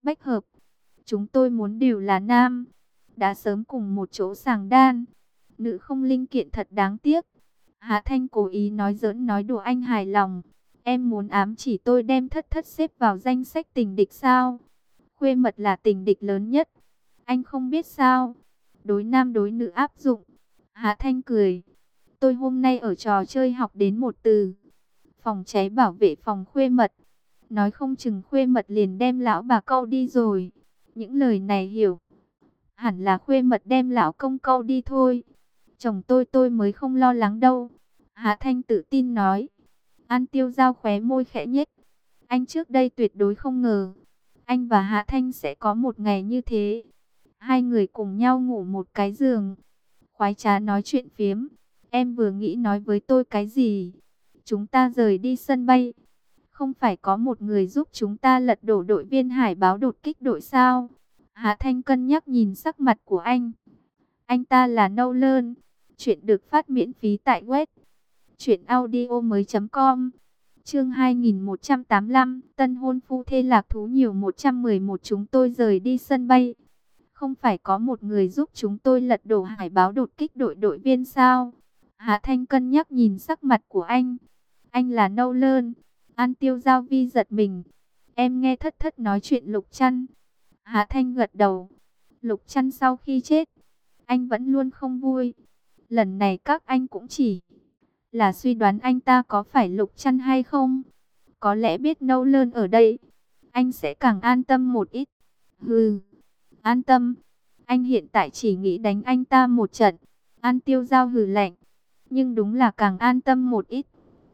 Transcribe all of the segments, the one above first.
Bách hợp, chúng tôi muốn đều là nam, đã sớm cùng một chỗ sàng đan. Nữ không linh kiện thật đáng tiếc. Hạ Thanh cố ý nói giỡn nói đùa anh hài lòng. Em muốn ám chỉ tôi đem thất thất xếp vào danh sách tình địch sao? Khuê mật là tình địch lớn nhất. Anh không biết sao? Đối nam đối nữ áp dụng. Hạ Thanh cười. Tôi hôm nay ở trò chơi học đến một từ. Phòng cháy bảo vệ phòng khuê mật. Nói không chừng khuê mật liền đem lão bà câu đi rồi. Những lời này hiểu. Hẳn là khuê mật đem lão công câu đi thôi. Chồng tôi mới không lo lắng đâu. Hạ Thanh tự tin nói. An Tiêu Giao khóe môi khẽ nhếch. Anh trước đây tuyệt đối không ngờ. Anh và Hạ Thanh sẽ có một ngày như thế. Hai người cùng nhau ngủ một cái giường. Khoái trá nói chuyện phiếm. Em vừa nghĩ nói với tôi cái gì? Chúng ta rời đi sân bay. Không phải có một người giúp chúng ta lật đổ đội viên hải báo đột kích đội sao? Hạ Thanh cân nhắc nhìn sắc mặt của anh. Anh ta là Nolan. Chuyện được phát miễn phí tại web truyệnaudiomoi.com. Chương 2185, tân hôn phu thê lạc thú nhiều 111. Chúng tôi rời đi sân bay. Không phải có một người giúp chúng tôi lật đổ hải báo đột kích đội đội viên sao? Hạ Thanh cân nhắc nhìn sắc mặt của anh. Anh là Nolan. An Tiêu Giao Vi giật mình. Em nghe thất thất nói chuyện Lục Trăn. Hạ Thanh gật đầu. Lục Trăn sau khi chết, anh vẫn luôn không vui. Lần này các anh cũng chỉ là suy đoán anh ta có phải Lục Trăn hay không. Có lẽ biết Nolan ở đây, anh sẽ càng an tâm một ít. Hừ, an tâm. Anh hiện tại chỉ nghĩ đánh anh ta một trận. An Tiêu Giao hừ lạnh. Nhưng đúng là càng an tâm một ít.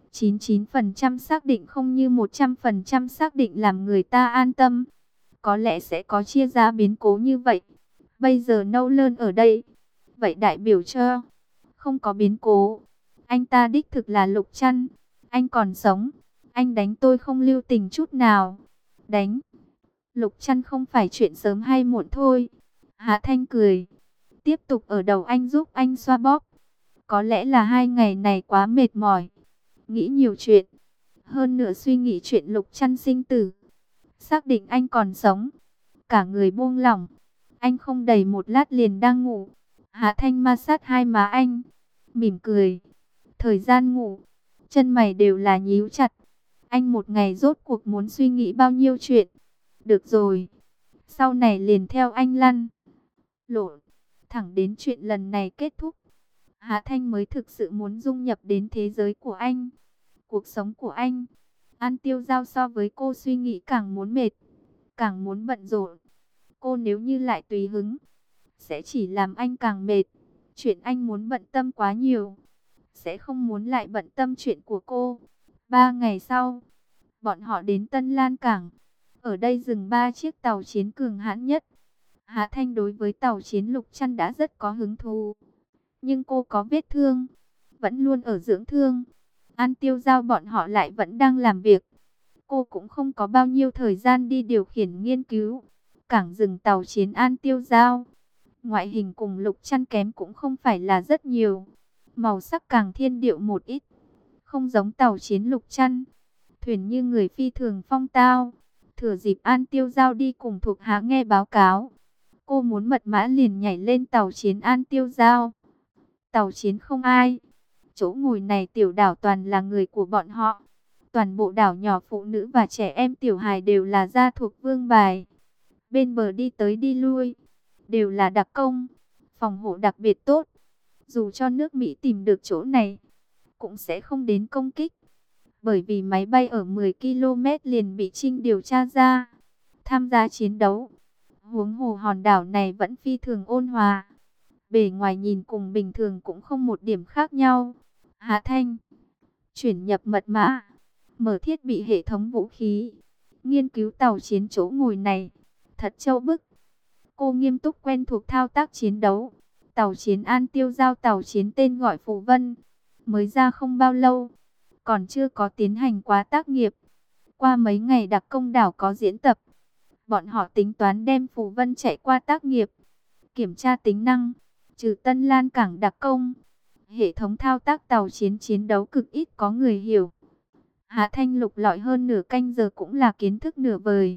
99% xác định không như 100% xác định làm người ta an tâm. Có lẽ sẽ có chia ra biến cố như vậy. Bây giờ Nolan ở đây. Vậy đại biểu cho không có biến cố. Anh ta đích thực là Lục Trăn. Anh còn sống. Anh đánh tôi không lưu tình chút nào. Đánh Lục Trăn không phải chuyện sớm hay muộn thôi. Hạ Thanh cười. Tiếp tục ở đầu anh giúp anh xoa bóp. Có lẽ là 2 ngày này quá mệt mỏi. Nghĩ nhiều chuyện. Hơn nữa suy nghĩ chuyện Lục Trăn sinh tử. Xác định anh còn sống. Cả người buông lỏng. Anh không đầy một lát liền đang ngủ. Hạ Thanh ma sát hai má anh. Mỉm cười. Thời gian ngủ. Chân mày đều là nhíu chặt. Anh một ngày rốt cuộc muốn suy nghĩ bao nhiêu chuyện. Được rồi. Sau này liền theo anh lăn lộn. Thẳng đến chuyện lần này kết thúc. Hạ Thanh mới thực sự muốn dung nhập đến thế giới của anh. Cuộc sống của anh. An Tiêu Giao so với cô suy nghĩ càng muốn mệt. Càng muốn bận rộn. Cô nếu như lại tùy hứng, sẽ chỉ làm anh càng mệt. Chuyện anh muốn bận tâm quá nhiều, sẽ không muốn lại bận tâm chuyện của cô. 3 ngày sau, bọn họ đến Tân Lan Cảng. Ở đây dừng 3 chiếc tàu chiến cường hãn nhất. Hạ Thanh đối với tàu chiến Lục Trăn đã rất có hứng thú. Nhưng cô có vết thương, vẫn luôn ở dưỡng thương. An Tiêu Giao bọn họ lại vẫn đang làm việc. Cô cũng không có bao nhiêu thời gian đi điều khiển nghiên cứu. Cảng dừng tàu chiến An Tiêu Giao. Ngoại hình cùng Lục Trăn kém cũng không phải là rất nhiều. Màu sắc càng thiên điệu một ít. Không giống tàu chiến Lục Trăn. Thuyền như người phi thường phong tao. Thừa dịp An Tiêu Giao đi cùng thuộc hạ nghe báo cáo. Cô muốn mật mã liền nhảy lên tàu chiến An Tiêu Giao. Tàu chiến không ai. Chỗ ngồi này tiểu đảo toàn là người của bọn họ. Toàn bộ đảo nhỏ phụ nữ và trẻ em tiểu hài đều là gia thuộc vương bài. Bên bờ đi tới đi lui, đều là đặc công, phòng hộ đặc biệt tốt. Dù cho nước Mỹ tìm được chỗ này, cũng sẽ không đến công kích. Bởi vì máy bay ở 10 km liền bị Trinh điều tra ra, tham gia chiến đấu. Huống hồ hòn đảo này vẫn phi thường ôn hòa. Bề ngoài nhìn cùng bình thường cũng không một điểm khác nhau. Hạ Thanh chuyển nhập mật mã, mở thiết bị hệ thống vũ khí, nghiên cứu tàu chiến chỗ ngồi này. Thật trâu bức. Cô nghiêm túc quen thuộc thao tác chiến đấu. Tàu chiến An Tiêu Giao, tàu chiến tên gọi Phù Vân, mới ra không bao lâu, còn chưa có tiến hành quá tác nghiệp. Qua mấy ngày đặc công đảo có diễn tập, bọn họ tính toán đem Phù Vân chạy qua tác nghiệp, kiểm tra tính năng. Trừ Tân Lan Cảng đặc công, hệ thống thao tác tàu chiến chiến đấu cực ít có người hiểu. Hạ Thanh lục lọi hơn nửa canh giờ cũng là kiến thức nửa vời.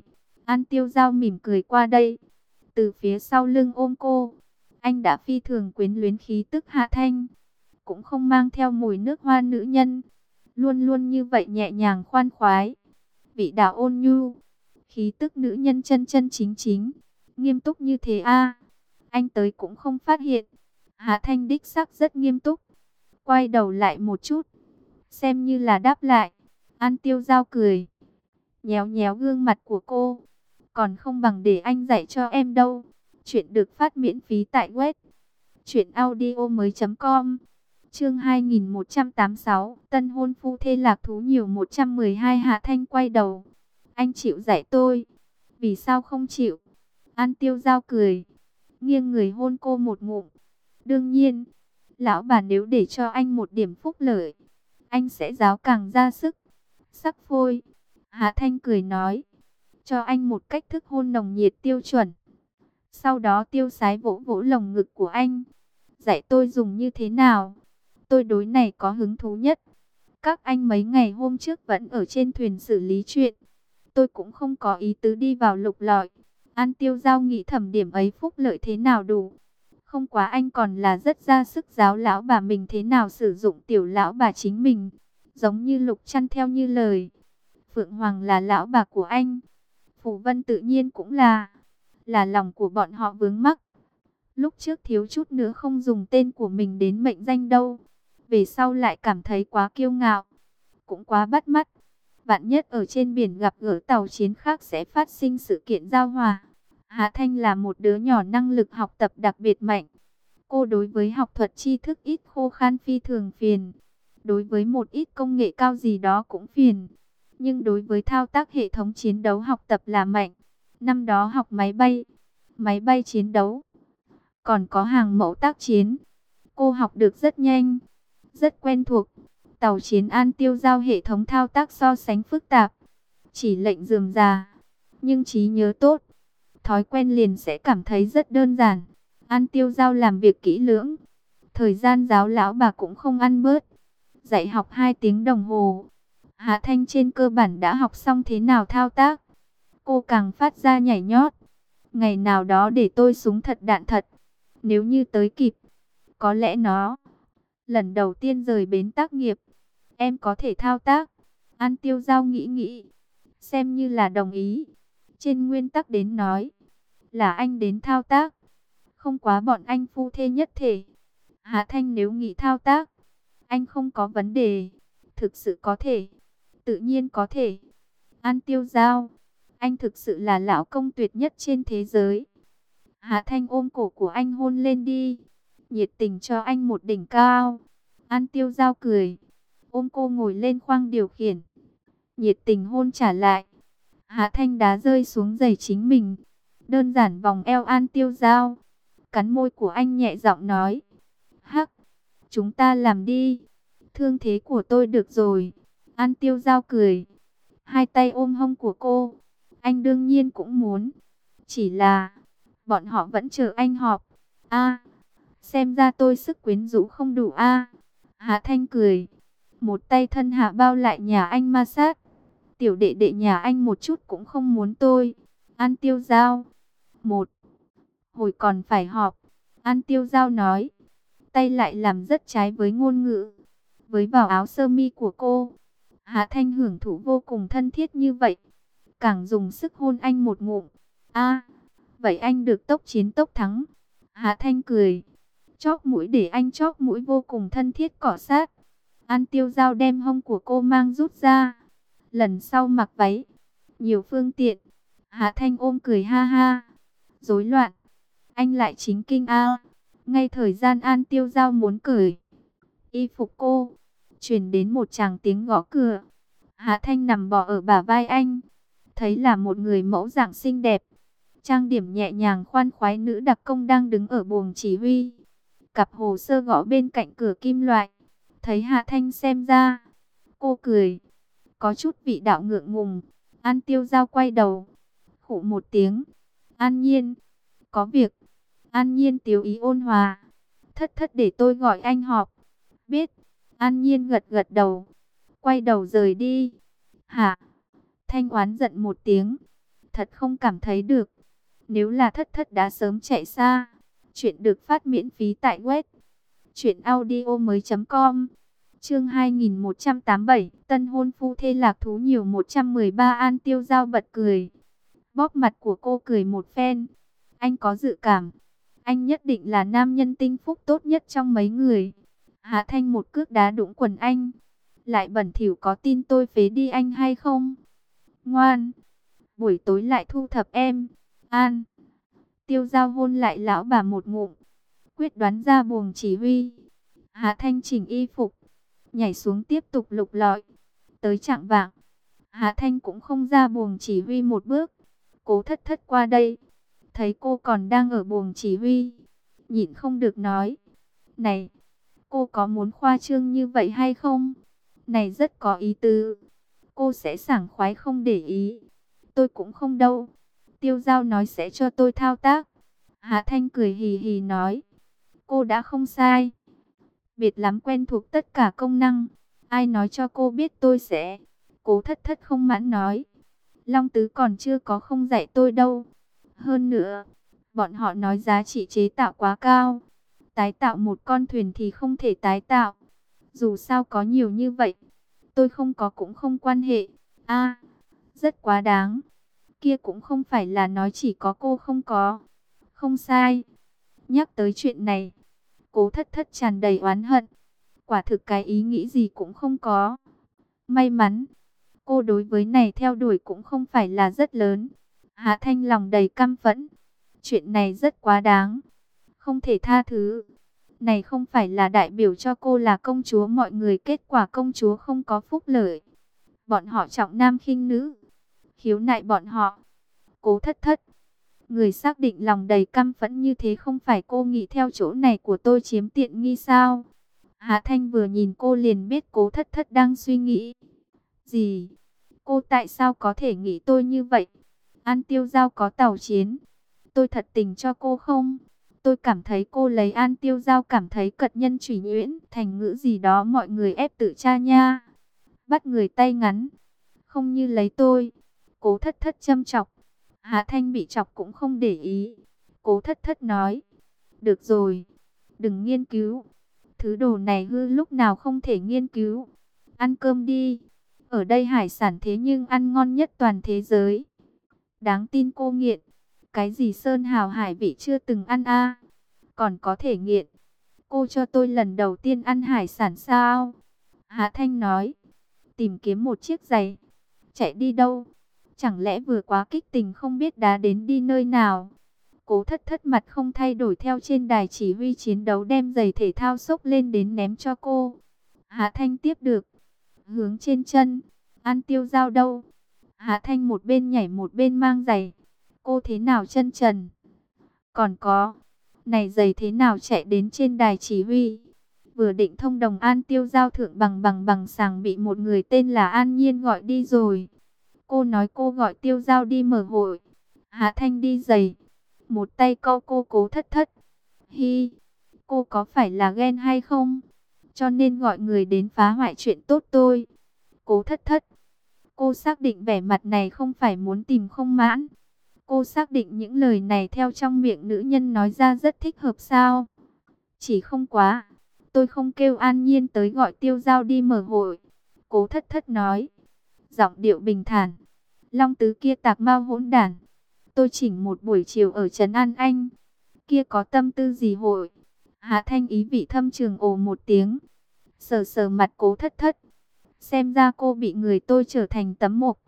An Tiêu Giao mỉm cười qua đây, từ phía sau lưng ôm cô. Anh đã phi thường quyến luyến khí tức Hạ Thanh, cũng không mang theo mùi nước hoa nữ nhân, luôn luôn như vậy nhẹ nhàng khoan khoái, vị đạo ôn nhu, khí tức nữ nhân chân chân chính chính, nghiêm túc như thế a. Anh tới cũng không phát hiện, Hạ Thanh đích xác rất nghiêm túc. Quay đầu lại một chút, xem như là đáp lại. An Tiêu Giao cười, nhéo nhéo gương mặt của cô. Còn không bằng để anh dạy cho em đâu. Chuyện được phát miễn phí tại web truyệnaudiomoi.com. Chương 2186, tân hôn phu thê lạc thú nhiều 112. Hạ Thanh quay đầu. Anh chịu dạy tôi. Vì sao không chịu? An Tiêu Giao cười, nghiêng người hôn cô một ngụm. Đương nhiên, lão bà nếu để cho anh một điểm phúc lợi, anh sẽ giáo càng ra sức. Sắc phôi. Hạ Thanh cười nói, cho anh một cách thức hôn nồng nhiệt tiêu chuẩn. Sau đó tiêu sái vỗ vỗ lồng ngực của anh. Dạy tôi dùng như thế nào? Tôi đối này có hứng thú nhất. Các anh mấy ngày hôm trước vẫn ở trên thuyền xử lý chuyện. Tôi cũng không có ý tứ đi vào lục lọi. An Tiêu Giao nghĩ thẩm điểm ấy phúc lợi thế nào đủ. Không quá anh còn là rất ra sức giáo lão bà mình thế nào sử dụng tiểu lão bà chính mình. Giống như Lục Trăn theo như lời. Phượng Hoàng là lão bà của anh. Phù Vân tự nhiên cũng là lòng của bọn họ vướng mắc. Lúc trước thiếu chút nữa không dùng tên của mình đến mệnh danh đâu. Về sau lại cảm thấy quá kiêu ngạo, cũng quá bắt mắt. Vạn nhất ở trên biển gặp gỡ tàu chiến khác sẽ phát sinh sự kiện giao hòa. Hạ Thanh là một đứa nhỏ năng lực học tập đặc biệt mạnh. Cô đối với học thuật tri thức ít khô khan phi thường phiền. Đối với một ít công nghệ cao gì đó cũng phiền. Nhưng đối với thao tác hệ thống chiến đấu học tập là mạnh. Năm đó học máy bay chiến đấu, còn có hàng mẫu tác chiến. Cô học được rất nhanh, rất quen thuộc. Tàu chiến An Tiêu Giao hệ thống thao tác so sánh phức tạp, chỉ lệnh rườm rà, nhưng trí nhớ tốt. Thói quen liền sẽ cảm thấy rất đơn giản. An Tiêu Giao làm việc kỹ lưỡng. Thời gian giáo lão bà cũng không ăn bớt. Dạy học 2 tiếng đồng hồ. Hạ Thanh trên cơ bản đã học xong thế nào thao tác. Cô càng phát ra nhảy nhót. Ngày nào đó để tôi súng thật đạn thật. Nếu như tới kịp, có lẽ nó lần đầu tiên rời bến tác nghiệp, em có thể thao tác. An Tiêu Giao nghĩ nghĩ, xem như là đồng ý. Trên nguyên tắc đến nói, là anh đến thao tác, không quá bọn anh phu thê nhất thể. Hạ Thanh nếu nghĩ thao tác, anh không có vấn đề. Thực sự có thể, tự nhiên có thể. An Tiêu Giao, anh thực sự là lão công tuyệt nhất trên thế giới. Hạ Thanh ôm cổ của anh hôn lên đi, nhiệt tình cho anh một đỉnh cao. An Tiêu Giao cười, ôm cô ngồi lên khoang điều khiển, nhiệt tình hôn trả lại. Hạ Thanh đá rơi xuống giày chính mình, đơn giản vòng eo An Tiêu Giao, cắn môi của anh nhẹ giọng nói, hắc, chúng ta làm đi, thương thế của tôi được rồi. An Tiêu Giao cười, hai tay ôm hông của cô. Anh đương nhiên cũng muốn, chỉ là bọn họ vẫn chờ anh họp. A, xem ra tôi sức quyến rũ không đủ a. Hạ Thanh cười, một tay thân hạ bao lại nhà anh ma sát. Tiểu đệ đệ nhà anh một chút cũng không muốn tôi. An Tiêu Giao, một hồi còn phải họp. An Tiêu Giao nói, tay lại làm rất trái với ngôn ngữ. Với vào áo sơ mi của cô, Hạ Thanh hưởng thụ vô cùng thân thiết như vậy. Càng dùng sức hôn anh một ngụm. A, vậy anh được tốc chiến tốc thắng. Hạ Thanh cười, chóp mũi để anh chóp mũi vô cùng thân thiết cọ sát. An Tiêu Giao đem hông của cô mang rút ra. Lần sau mặc váy, nhiều phương tiện. Hạ Thanh ôm cười ha ha. Rối loạn, anh lại chính kinh a. Ngay thời gian An Tiêu Giao muốn cởi y phục cô, truyền đến một tràng tiếng gõ cửa. Hạ Thanh nằm bò ở bả vai anh, thấy là một người mẫu dạng xinh đẹp, trang điểm nhẹ nhàng khoan khoái nữ đặc công đang đứng ở buồng chỉ huy. Cặp hồ sơ gõ bên cạnh cửa kim loại. Thấy Hạ Thanh xem ra, cô cười, có chút vị đạo ngượng ngùng. An Tiêu Giao quay đầu, khụ một tiếng. An Nhiên, có việc. An Nhiên tiếu ý ôn hòa, thất thất để tôi gọi anh họp. Biết. An Nhiên gật gật đầu, quay đầu rời đi. Hả? Thanh oán giận một tiếng, thật không cảm thấy được. Nếu là Thất Thất đã sớm chạy xa. Chuyện được phát miễn phí tại web truyệnaudiomoi.com. Chương 2187, tân hôn phu thê lạc thú nhiều 113. An Tiêu Giao bật cười, bóp mặt của cô cười một phen. Anh có dự cảm, anh nhất định là nam nhân tinh phúc tốt nhất trong mấy người. Hạ Thanh một cước đá đũng quần anh. Lại bẩn thỉu, có tin tôi phế đi anh hay không? Ngoan, buổi tối lại thu thập em. An Tiêu Giao hôn lại lão bà một ngụm, quyết đoán ra buồng chỉ huy. Hạ Thanh chỉnh y phục, nhảy xuống tiếp tục lục lọi. Tới chạng vạng, Hạ Thanh cũng không ra buồng chỉ huy một bước. Cố Thất Thất qua đây, thấy cô còn đang ở buồng chỉ huy, nhịn không được nói: "Này, cô có muốn khoa trương như vậy hay không? Này rất có ý tứ. Cô sẽ sảng khoái không để ý." "Tôi cũng không đâu. Tiêu Giao nói sẽ cho tôi thao tác." Hạ Thanh cười hì hì nói: "Cô đã không sai. Biệt lắm quen thuộc tất cả công năng. Ai nói cho cô biết tôi sẽ?" Cố Thất Thất không mãn nói: "Long Tứ còn chưa có không dạy tôi đâu. Hơn nữa, bọn họ nói giá trị chế tạo quá cao. Tái tạo một con thuyền thì không thể tái tạo. Dù sao có nhiều như vậy, tôi không có cũng không quan hệ." "A, rất quá đáng. Kia cũng không phải là nói chỉ có cô không có." "Không sai." Nhắc tới chuyện này, Cố Thất Thất tràn đầy oán hận. Quả thực cái ý nghĩ gì cũng không có. May mắn, cô đối với này theo đuổi cũng không phải là rất lớn. Hạ Thanh lòng đầy căm phẫn. Chuyện này rất quá đáng, không thể tha thứ. Này không phải là đại biểu cho cô là công chúa mọi người, kết quả công chúa không có phúc lợi. Bọn họ trọng nam khinh nữ, khiếu nại bọn họ. Cố Thất Thất, người xác định lòng đầy căm phẫn như thế không phải cô nghĩ theo chỗ này của tôi chiếm tiện nghi sao? Hạ Thanh vừa nhìn cô liền biết Cố Thất Thất đang suy nghĩ gì. Cô tại sao có thể nghĩ tôi như vậy? An Tiêu Giao có tàu chiến, tôi thật tình cho cô không? Tôi cảm thấy cô lấy An Tiêu Giao cảm thấy cật nhân chủy nhuyễn, thành ngữ gì đó mọi người ép tự tra nha. Bắt người tay ngắn, không như lấy tôi. Cố Thất Thất châm chọc. Hạ Thanh bị chọc cũng không để ý. Cố Thất Thất nói: "Được rồi, đừng nghiên cứu. Thứ đồ này hư lúc nào không thể nghiên cứu. Ăn cơm đi. Ở đây hải sản thế nhưng ăn ngon nhất toàn thế giới." Đáng tin cô nghiện. Cái gì sơn hào hải vị chưa từng ăn a, còn có thể nghiện. Cô cho tôi lần đầu tiên ăn hải sản sao? Hạ Thanh nói: "Tìm kiếm một chiếc giày." "Chạy đi đâu? Chẳng lẽ vừa quá kích tình không biết đá đến đi nơi nào?" Cố Thất Thất mặt không thay đổi theo trên đài chỉ huy chiến đấu đem giày thể thao xốc lên đến ném cho cô. Hạ Thanh tiếp được, hướng trên chân. An Tiêu Giao đâu? Hạ Thanh một bên nhảy một bên mang giày. Cô thế nào chân trần? Còn có, này giày thế nào chạy đến trên đài chỉ huy? Vừa định thông đồng An Tiêu Giao thượng bằng sàng bị một người tên là An Nhiên gọi đi rồi. Cô nói cô gọi Tiêu Giao đi mở hội. Hạ Thanh đi giày, một tay câu cô Cố Thất Thất. Hi, cô có phải là ghen hay không? Cho nên gọi người đến phá hoại chuyện tốt tôi. Cố Thất Thất, cô xác định vẻ mặt này không phải muốn tìm không mãn. Cô xác định những lời này theo trong miệng nữ nhân nói ra rất thích hợp sao? Chỉ không quá, tôi không kêu An Nhiên tới gọi Tiêu Giao đi mở hội. Cố Thất Thất nói, giọng điệu bình thản. Long Tứ kia tạc mau hỗn đản. Tôi chỉnh một buổi chiều ở Trấn An Anh. Kia có tâm tư gì hội? Hạ Thanh ý vị thâm trường ồ một tiếng. Sờ sờ mặt Cố Thất Thất. Xem ra cô bị người tôi trở thành tấm mộc.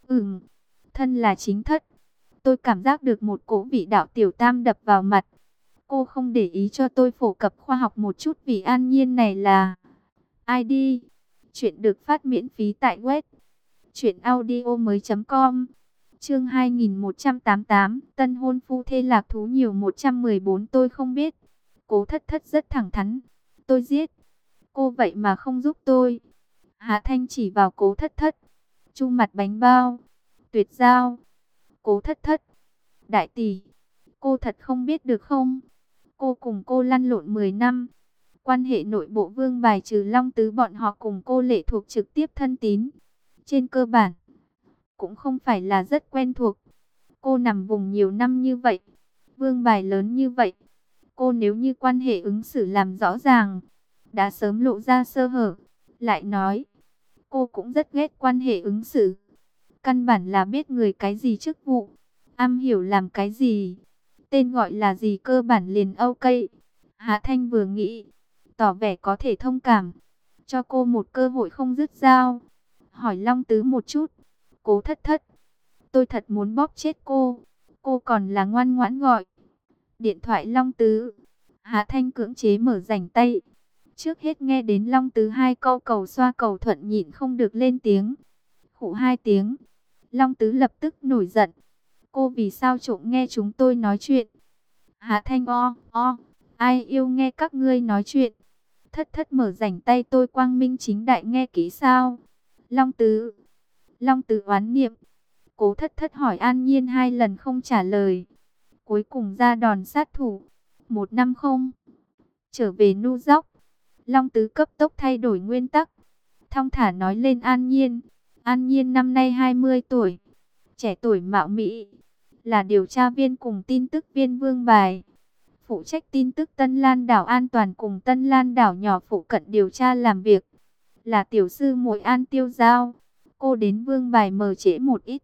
Thân là chính thất. Tôi cảm giác được một cỗ vị đạo tiểu tam đập vào mặt. Cô không để ý cho tôi phổ cập khoa học một chút vì An Nhiên này là ai đi? Chuyện được phát miễn phí tại web truyệnaudiomoi.com. Chương 2188, tân hôn phu thê lạc thú nhiều 114. Tôi không biết. Cố Thất Thất rất thẳng thắn. Tôi giết. Cô vậy mà không giúp tôi. Hạ Thanh chỉ vào Cố Thất Thất. Chu mặt bánh bao. Tuyệt giao. Cố Thất Thất. Đại tỷ, cô thật không biết được không? Cô cùng cô lăn lộn 10 năm. Quan hệ nội bộ Vương bài trừ Long Tứ bọn họ cùng cô lệ thuộc trực tiếp thân tín. Trên cơ bản, cũng không phải là rất quen thuộc. Cô nằm vùng nhiều năm như vậy, vương bài lớn như vậy, cô nếu như quan hệ ứng xử làm rõ ràng, đã sớm lộ ra sơ hở. Lại nói, cô cũng rất ghét quan hệ ứng xử. Căn bản là biết người cái gì chức vụ, am hiểu làm cái gì, tên gọi là gì cơ bản liền ok. Hạ Thanh vừa nghĩ, tỏ vẻ có thể thông cảm, cho cô một cơ hội không dứt dao. Hỏi Long Tứ một chút, Cố Thất Thất, tôi thật muốn bóp chết cô còn là ngoan ngoãn gọi điện thoại Long Tứ. Hạ Thanh cưỡng chế mở rảnh tay. Trước hết nghe đến Long Tứ hai câu cầu xoa cầu thuận nhịn không được lên tiếng. Khụ hai tiếng. Long Tứ lập tức nổi giận. Cô vì sao trộm nghe chúng tôi nói chuyện? Hạ Thanh ai yêu nghe các ngươi nói chuyện? Thất Thất mở rảnh tay tôi quang minh chính đại nghe kỹ sao? Long Tứ oán niệm. Cố Thất Thất hỏi An Nhiên hai lần không trả lời. Cuối cùng ra đòn sát thủ. 1 năm không trở về New York. Long Tứ cấp tốc thay đổi nguyên tắc, thong thả nói lên An Nhiên. An Nhiên năm nay 20 tuổi, trẻ tuổi mạo mỹ, là điều tra viên cùng tin tức viên Vương Bài, phụ trách tin tức Tân Lan đảo an toàn cùng Tân Lan đảo nhỏ phụ cận điều tra làm việc. Là tiểu sư muội An Tiêu Giao. Cô đến Vương Bài mờ trễ một ít,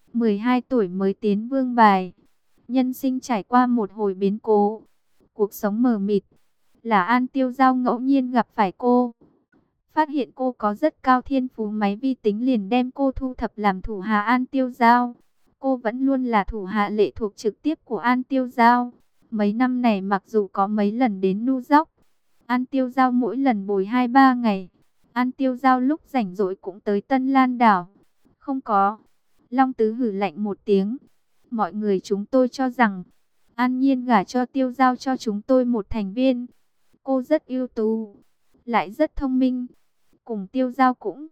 12 tuổi mới tiến Vương Bài. Nhân sinh trải qua một hồi biến cố, cuộc sống mờ mịt. Là An Tiêu Giao ngẫu nhiên gặp phải cô, phát hiện cô có rất cao thiên phú máy vi tính, liền đem cô thu thập làm thủ hạ An Tiêu Giao. Cô vẫn luôn là thủ hạ lệ thuộc trực tiếp của An Tiêu Giao. Mấy năm này mặc dù có mấy lần đến New York, An Tiêu Giao mỗi lần bồi 2-3 ngày. An Tiêu Giao lúc rảnh rỗi cũng tới Tân Lan đảo. Không có. Long Tứ hử lạnh một tiếng. Mọi người chúng tôi cho rằng An Nhiên gả cho Tiêu Giao cho chúng tôi một thành viên. Cô rất ưu tú, lại rất thông minh, cùng Tiêu Giao cũng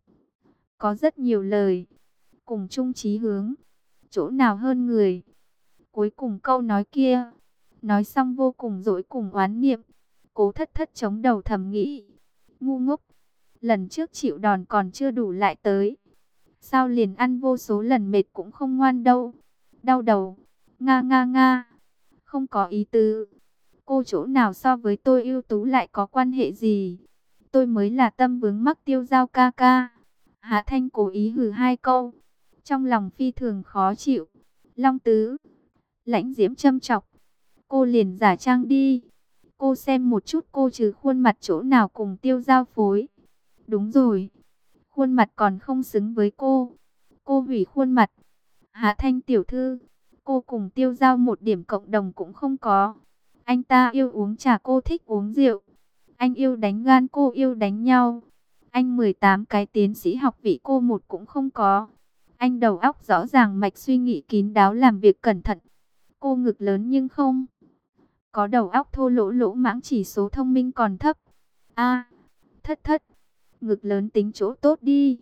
có rất nhiều lời, cùng chung chí hướng, chỗ nào hơn người. Cuối cùng câu nói kia, nói xong vô cùng dỗi cùng oán niệm. Cố Thất Thất chống đầu thầm nghĩ, ngu ngốc, lần trước chịu đòn còn chưa đủ lại tới, sao liền ăn vô số lần mệt cũng không ngoan đâu. Đau đầu, nga nga nga, không có ý tứ. Cô chỗ nào so với tôi ưu tú lại có quan hệ gì? Tôi mới là tâm vướng mắc Tiêu Giao ca ca. Hạ Thanh cố ý hừ hai câu, trong lòng phi thường khó chịu. Long Tứ, Lãnh Diễm châm chọc, cô liền giả trang đi. Cô xem một chút cô trừ khuôn mặt chỗ nào cùng Tiêu Giao phối. Đúng rồi, khuôn mặt còn không xứng với cô. Cô hủy khuôn mặt. Hạ Thanh tiểu thư, cô cùng Tiêu Giao một điểm cộng đồng cũng không có. Anh ta yêu uống trà, cô thích uống rượu. Anh yêu đánh gan, cô yêu đánh nhau. Anh 18 cái tiến sĩ học vị, cô một cũng không có. Anh đầu óc rõ ràng, mạch suy nghĩ kín đáo, làm việc cẩn thận. Cô ngực lớn nhưng không có đầu óc, thô lỗ lỗ mãng, chỉ số thông minh còn thấp. A, Thất Thất, ngực lớn tính chỗ tốt đi.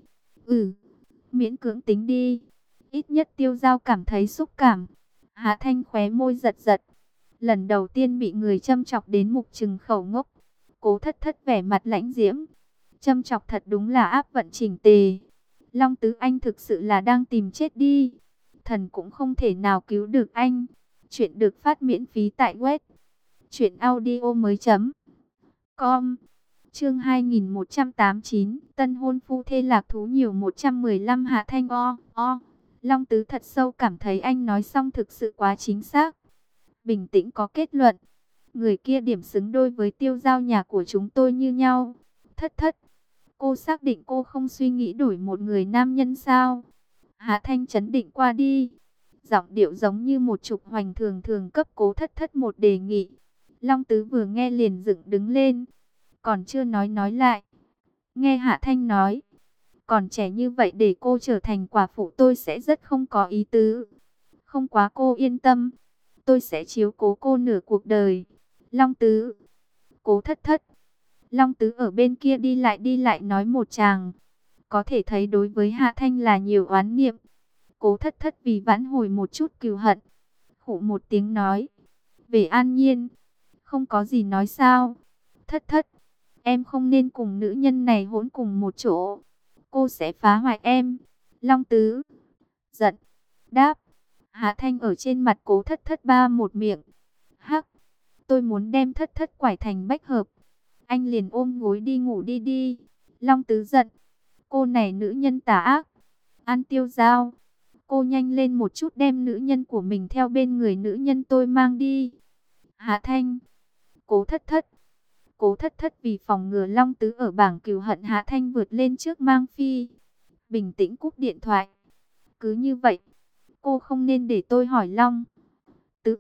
Miễn cưỡng tính đi. Ít nhất Tiêu Giao cảm thấy xúc cảm. Hạ Thanh khóe môi giật giật. Lần đầu tiên bị người châm chọc đến mục trừng khẩu ngốc. Cố Thất Thất vẻ mặt lãnh diễm. Châm chọc thật đúng là áp vận chỉnh tề. Long Tứ, anh thực sự là đang tìm chết đi. Thần cũng không thể nào cứu được anh. Chuyện được phát miễn phí tại web truyệnaudiomoi.com. Chương 2189, tân hôn phu thê lạc thú nhiều 115. Hạ Thanh Long Tứ thật sâu cảm thấy anh nói xong thực sự quá chính xác. Bình tĩnh có kết luận, người kia điểm xứng đôi với Tiêu Giao nhà của chúng tôi như nhau. Thất Thất, cô xác định cô không suy nghĩ đổi một người nam nhân sao? Hạ Thanh chấn định qua đi, giọng điệu giống như một trục hoành thường thường cấp Cố Thất Thất một đề nghị. Long Tứ vừa nghe liền dựng đứng lên, còn chưa nói lại. Nghe Hạ Thanh nói, còn trẻ như vậy để cô trở thành quả phụ tôi sẽ rất không có ý tứ. Không quá, cô yên tâm, tôi sẽ chiếu cố cô nửa cuộc đời. Long Tứ, Cố Thất Thất. Long Tứ ở bên kia đi lại nói một tràng, có thể thấy đối với Hạ Thanh là nhiều oán niệm. Cố Thất Thất vì vãn hồi một chút cừu hận, khụ một tiếng nói, về An Nhiên, không có gì nói sao? Thất Thất, em không nên cùng nữ nhân này hỗn cùng một chỗ, cô sẽ phá hoại em. Long Tứ giận đáp, Hạ Thanh ở trên mặt Cố Thất Thất ba một miệng. Hắc, tôi muốn đem Thất Thất quải thành bách hợp. Anh liền ôm gối đi ngủ đi đi. Long Tứ giận. Cô này nữ nhân tà ác. An Tiêu Giao, cô nhanh lên một chút đem nữ nhân của mình theo bên người nữ nhân tôi mang đi. Hạ Thanh, Cố Thất Thất. Cố Thất Thất vì phòng ngừa Long Tứ ở bảng cừu hận Hạ Thanh vượt lên trước mang phi. Bình tĩnh cúp điện thoại. Cứ như vậy, cô không nên để tôi hỏi Long Tứ.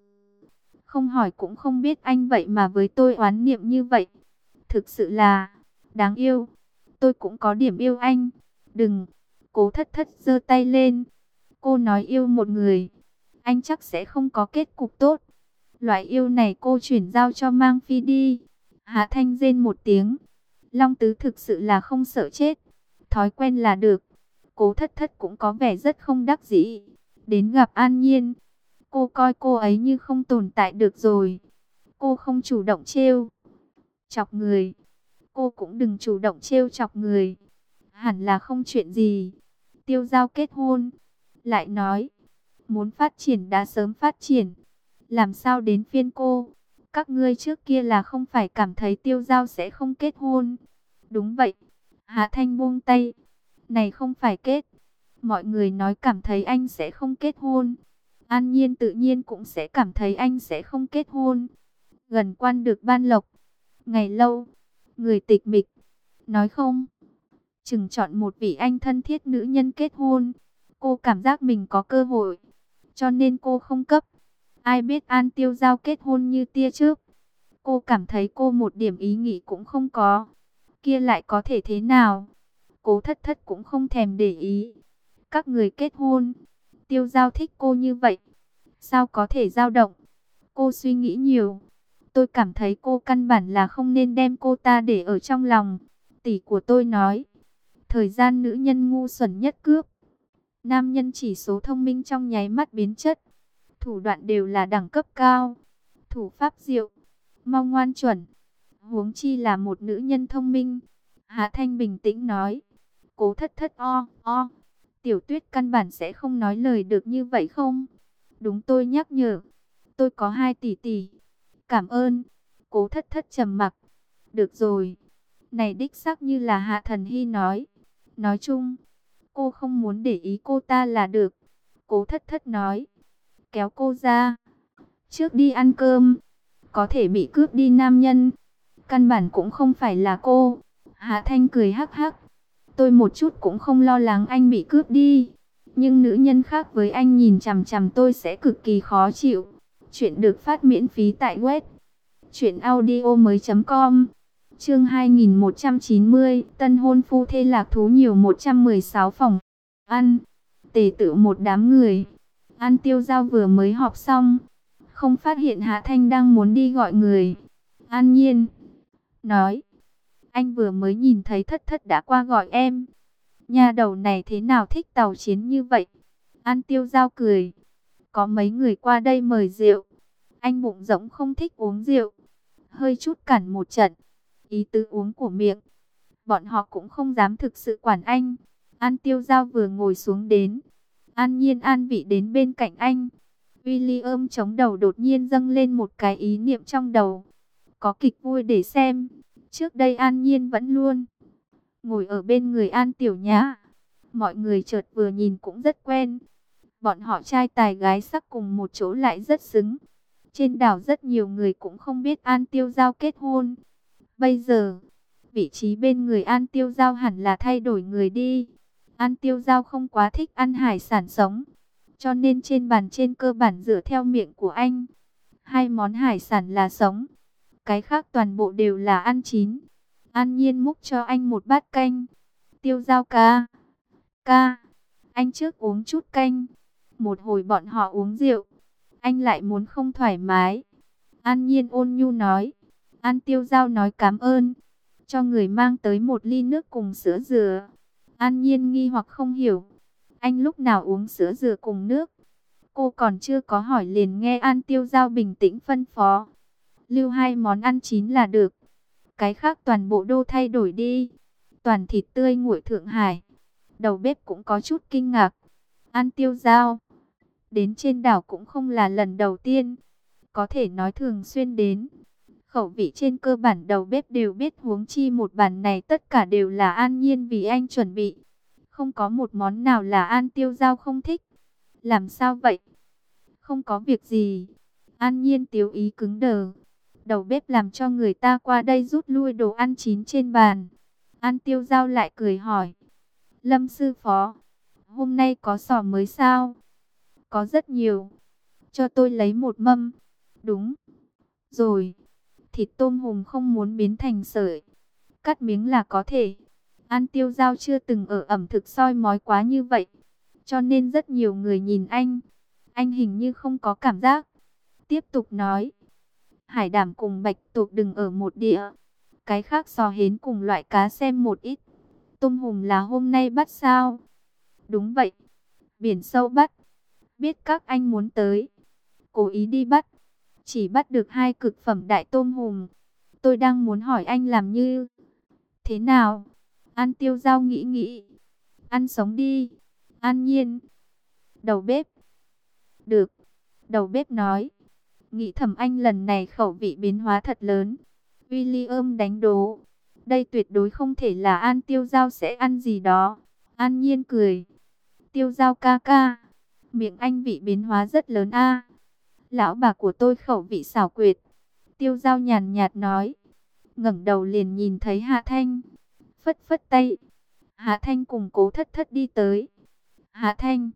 Không hỏi cũng không biết anh vậy mà với tôi oán niệm như vậy. Thực sự là đáng yêu. Tôi cũng có điểm yêu anh. Đừng. Cố Thất Thất giơ tay lên. Cô nói yêu một người, anh chắc sẽ không có kết cục tốt. Loại yêu này cô chuyển giao cho Mang Phi đi. Hạ Thanh rên một tiếng. Long Tứ thực sự là không sợ chết. Thói quen là được. Cố Thất Thất cũng có vẻ rất không đắc dĩ. Đến gặp An Nhiên, cô coi cô ấy như không tồn tại được rồi. Cô không chủ động trêu chọc người. Cô cũng đừng chủ động trêu chọc người. Hẳn là không chuyện gì. Tiêu Giao kết hôn. Lại nói, muốn phát triển đã sớm phát triển. Làm sao đến phiên cô? Các ngươi trước kia là không phải cảm thấy Tiêu Giao sẽ không kết hôn. Đúng vậy. Hạ Thanh buông tay. Này không phải kết. Mọi người nói cảm thấy anh sẽ không kết hôn. An Nhiên tự nhiên cũng sẽ cảm thấy anh sẽ không kết hôn. Gần quan được ban lộc. Ngày lâu, người tịch mịch. Nói không, chừng chọn một vị anh thân thiết nữ nhân kết hôn. Cô cảm giác mình có cơ hội, cho nên cô không cấp. Ai biết An Tiêu Giao kết hôn như tia chớp. Cô cảm thấy cô một điểm ý nghĩ cũng không có. Kia lại có thể thế nào? Cố Thất Thất cũng không thèm để ý. Các người kết hôn, Tiêu Giao thích cô như vậy, sao có thể dao động? Cô suy nghĩ nhiều. Tôi cảm thấy cô căn bản là không nên đem cô ta để ở trong lòng. Tỷ của tôi nói, thời gian nữ nhân ngu xuẩn nhất cướp. Nam nhân chỉ số thông minh trong nháy mắt biến chất. Thủ đoạn đều là đẳng cấp cao. Thủ pháp diệu, mau ngoan chuẩn. Huống chi là một nữ nhân thông minh. Hạ Thanh bình tĩnh nói. Cố Thất Thất o. Tiểu Tuyết căn bản sẽ không nói lời được như vậy không? Đúng, tôi nhắc nhở. Tôi có 2 tỷ tỷ. Cảm ơn. Cố Thất Thất trầm mặc. Được rồi. Này đích xác như là Hạ Thần Hy nói. Nói chung, cô không muốn để ý cô ta là được. Cố Thất Thất nói. Kéo cô ra. Trước đi ăn cơm. Có thể bị cướp đi nam nhân. Căn bản cũng không phải là cô. Hạ Thanh cười hắc hắc. Tôi một chút cũng không lo lắng anh bị cướp đi. Nhưng nữ nhân khác với anh nhìn chằm chằm tôi sẽ cực kỳ khó chịu. Chuyện được phát miễn phí tại web truyệnaudiomoi.com. Chương 2190, tân hôn phu thê lạc thú nhiều 116 phòng ăn. Tề tựu một đám người. An Tiêu Giao vừa mới họp xong, không phát hiện Hạ Thanh đang muốn đi gọi người. An Nhiên nói, anh vừa mới nhìn thấy Thất Thất đã qua gọi em. Nhà đầu này thế nào thích tàu chiến như vậy? An Tiêu Giao cười. Có mấy người qua đây mời rượu. Anh bụng rỗng không thích uống rượu. Hơi chút cản một trận. Ý tứ uống của miệng. Bọn họ cũng không dám thực sự quản anh. An Tiêu Giao vừa ngồi xuống đến. An Nhiên an vị đến bên cạnh anh. William chống đầu đột nhiên dâng lên một cái ý niệm trong đầu. Có kịch vui để xem. Trước đây An Nhiên vẫn luôn ngồi ở bên người An Tiểu Nhã. Mọi người chợt vừa nhìn cũng rất quen. Bọn họ trai tài gái sắc cùng một chỗ lại rất xứng. Trên đảo rất nhiều người cũng không biết An Tiêu Giao kết hôn. Bây giờ, vị trí bên người An Tiêu Giao hẳn là thay đổi người đi. An Tiêu Giao không quá thích ăn hải sản sống. Cho nên trên bàn trên cơ bản dựa theo miệng của anh. 2 món hải sản là sống. Cái khác toàn bộ đều là ăn chín. An Nhiên múc cho anh một bát canh. Tiêu Giao ca. Ca. Anh trước uống chút canh. Một hồi bọn họ uống rượu. Anh lại muốn không thoải mái. An Nhiên ôn nhu nói. An Tiêu Giao nói cảm ơn. Cho người mang tới một ly nước cùng sữa dừa. An Nhiên nghi hoặc không hiểu. Anh lúc nào uống sữa dừa cùng nước? Cô còn chưa có hỏi liền nghe An Tiêu Giao bình tĩnh phân phó. Lưu 2 món ăn chín là được. Cái khác toàn bộ đô thay đổi đi. Toàn thịt tươi nguội Thượng Hải. Đầu bếp cũng có chút kinh ngạc. An Tiêu Giao. Đến trên đảo cũng không là lần đầu tiên, có thể nói thường xuyên đến. Khẩu vị trên cơ bản đầu bếp đều biết, huống chi một bàn này tất cả đều là An Nhiên vì anh chuẩn bị. Không có một món nào là An Tiêu Dao không thích. Làm sao vậy? Không có việc gì. An Nhiên tiếu ý cứng đờ. Đầu bếp làm cho người ta qua đây rút lui đồ ăn chín trên bàn. An Tiêu Dao lại cười hỏi. Lâm sư phó, hôm nay có sò mới sao? Có rất nhiều. Cho tôi lấy một mâm. Đúng. Rồi. Thịt tôm hùm không muốn biến thành sợi. Cắt miếng là có thể. An Tiêu Dao chưa từng ở ẩm thực soi mói quá như vậy. Cho nên rất nhiều người nhìn anh. Anh hình như không có cảm giác. Tiếp tục nói. Hải đảm cùng bạch tuộc đừng ở một địa. Cái khác sò hến cùng loại cá xem một ít. Tôm hùm là hôm nay bắt sao? Đúng vậy. Biển sâu bắt. Biết các anh muốn tới. Cố ý đi bắt. Chỉ bắt được 2 cực phẩm đại tôm hùm. Tôi đang muốn hỏi anh làm như thế nào? An Tiêu Dao nghĩ nghĩ. Ăn sống đi. An Nhiên. Đầu bếp. Được. Đầu bếp nói. Nghĩ thầm anh lần này khẩu vị biến hóa thật lớn. William đánh đố. Đây tuyệt đối không thể là An Tiêu Dao sẽ ăn gì đó. An Nhiên cười. Tiêu Dao ca ca. Miệng anh vị biến hóa rất lớn a. Lão bà của tôi khẩu vị xảo quyệt. Tiêu Dao nhàn nhạt nói. Ngẩng đầu liền nhìn thấy Hạ Thanh. Phất phất tay. Hạ Thanh cùng Cố Thất Thất đi tới. Hạ Thanh.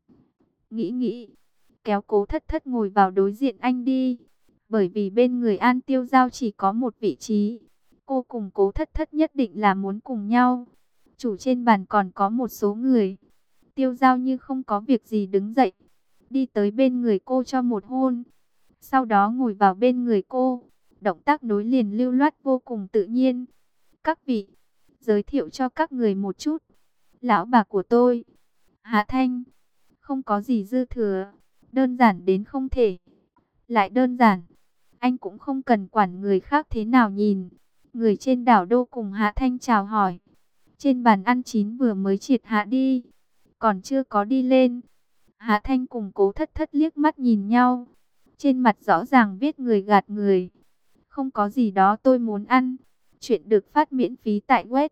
Nghĩ. Kéo Cố Thất Thất ngồi vào đối diện anh đi. Bởi vì bên người An Tiêu Dao chỉ có một vị trí. Cô cùng Cố Thất Thất nhất định là muốn cùng nhau. Chủ trên bàn còn có một số người. Tiêu Dao như không có việc gì đứng dậy. Đi tới bên người cô cho một hôn. Sau đó ngồi vào bên người cô. Động tác nối liền lưu loát vô cùng tự nhiên. Các vị, giới thiệu cho các người một chút. Lão bà của tôi, Hạ Thanh. Không có gì dư thừa. Đơn giản đến không thể. Lại đơn giản. Anh cũng không cần quản người khác thế nào nhìn. Người trên đảo đô cùng Hạ Thanh chào hỏi. Trên bàn ăn chín vừa mới triệt hạ đi. Còn chưa có đi lên. Hạ Thanh cùng Cố Thất Thất liếc mắt nhìn nhau. Trên mặt rõ ràng viết người gạt người. Không có gì đó tôi muốn ăn. Chuyện được phát miễn phí tại web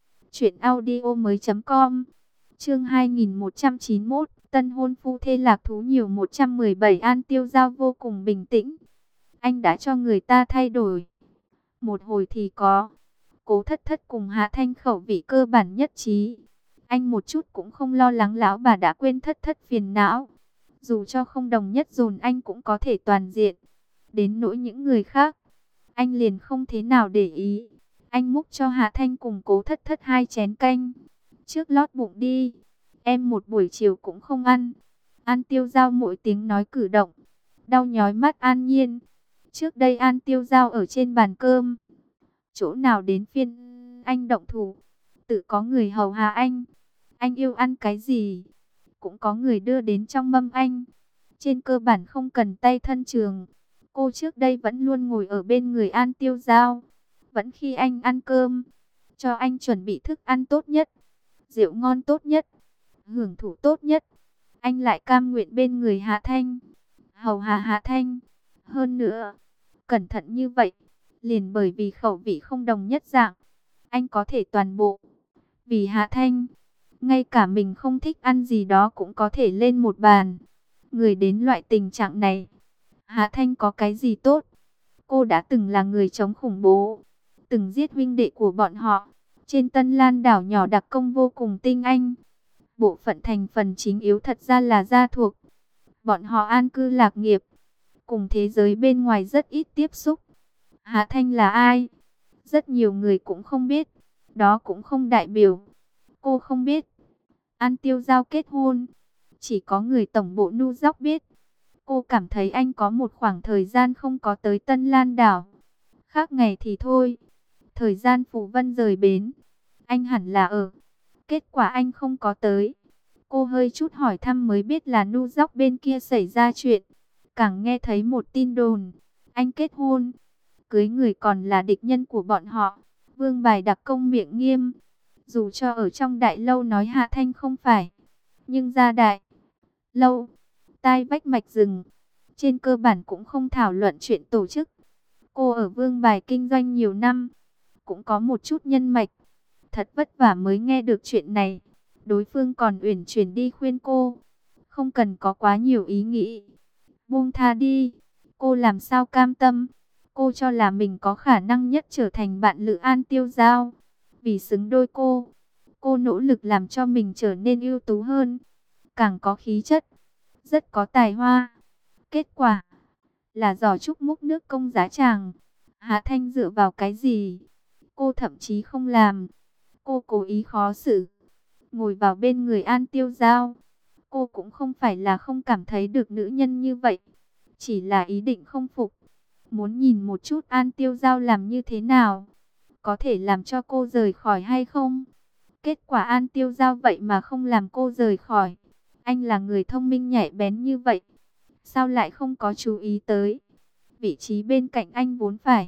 truyệnaudiomoi.com. Chương 2191, tân hôn phu thê lạc thú nhiều 117. An Tiêu Dao vô cùng bình tĩnh. Anh đã cho người ta thay đổi. Một hồi thì có. Cố Thất Thất cùng Hạ Thanh khẩu vị cơ bản nhất trí. Anh một chút cũng không lo lắng lão bà đã quên Thất Thất phiền não. Dù cho không đồng nhất dồn anh cũng có thể toàn diện. Đến nỗi những người khác, anh liền không thế nào để ý. Anh múc cho Hạ Thanh cùng Cố Thất Thất 2 chén canh. Trước lót bụng đi. Em một buổi chiều cũng không ăn. An Tiêu Dao mỗi tiếng nói cử động. Đau nhói mắt An Nhiên. Trước đây An Tiêu Dao ở trên bàn cơm. Chỗ nào đến phiên anh động thủ. Tự có người hầu hạ anh. Anh yêu ăn cái gì cũng có người đưa đến trong mâm anh. Trên cơ bản không cần tay thân trường. Cô trước đây vẫn luôn ngồi ở bên người An Tiêu Dao. Vẫn khi anh ăn cơm, cho anh chuẩn bị thức ăn tốt nhất, rượu ngon tốt nhất, hưởng thụ tốt nhất. Anh lại cam nguyện bên người Hạ Thanh, hầu hạ Hạ Thanh. Hơn nữa, cẩn thận như vậy, liền bởi vì khẩu vị không đồng nhất dạng, anh có thể toàn bộ vì Hạ Thanh. Ngay cả mình không thích ăn gì đó cũng có thể lên một bàn. Người đến loại tình trạng này, Hạ Thanh có cái gì tốt? Cô đã từng là người chống khủng bố, từng giết huynh đệ của bọn họ. Trên Tân Lan đảo nhỏ đặc công vô cùng tinh anh. Bộ phận thành phần chính yếu thật ra là gia thuộc. Bọn họ an cư lạc nghiệp, cùng thế giới bên ngoài rất ít tiếp xúc. Hạ Thanh là ai? Rất nhiều người cũng không biết. Đó cũng không đại biểu cô không biết. An Tiêu Dao kết hôn, chỉ có người tổng bộ New York biết. Cô cảm thấy anh có một khoảng thời gian không có tới Tân Lan đảo. Khác ngày thì thôi. Thời gian Phù Vân rời bến, anh hẳn là ở. Kết quả anh không có tới. Cô hơi chút hỏi thăm mới biết là New York bên kia xảy ra chuyện. Càng nghe thấy một tin đồn, anh kết hôn, cưới người còn là địch nhân của bọn họ. Vương Bài đặc công miệng nghiêm. Dù cho ở trong đại lâu nói Hạ Thanh không phải, nhưng ra đại lâu, tai vách mạch rừng. Trên cơ bản cũng không thảo luận chuyện tổ chức. Cô ở Vương Bài kinh doanh nhiều năm, cũng có một chút nhân mạch. Thật vất vả mới nghe được chuyện này. Đối phương còn uyển chuyển đi khuyên cô, không cần có quá nhiều ý nghĩ, buông tha đi. Cô làm sao cam tâm? Cô cho là mình có khả năng nhất trở thành bạn lữ An Tiêu Giao. Vì xứng đôi cô nỗ lực làm cho mình trở nên ưu tú hơn, càng có khí chất, rất có tài hoa. Kết quả là giỏ trúc múc nước công giá tràng. Hạ Thanh dựa vào cái gì? Cô thậm chí không làm. Cô cố ý khó xử, ngồi vào bên người An Tiêu Giao. Cô cũng không phải là không cảm thấy được nữ nhân như vậy, chỉ là ý định không phục. Muốn nhìn một chút An Tiêu Giao làm như thế nào, có thể làm cho cô rời khỏi hay không. Kết quả An Tiêu Giao vậy mà không làm cô rời khỏi. Anh là người thông minh nhạy bén như vậy, sao lại không có chú ý tới? Vị trí bên cạnh anh vốn phải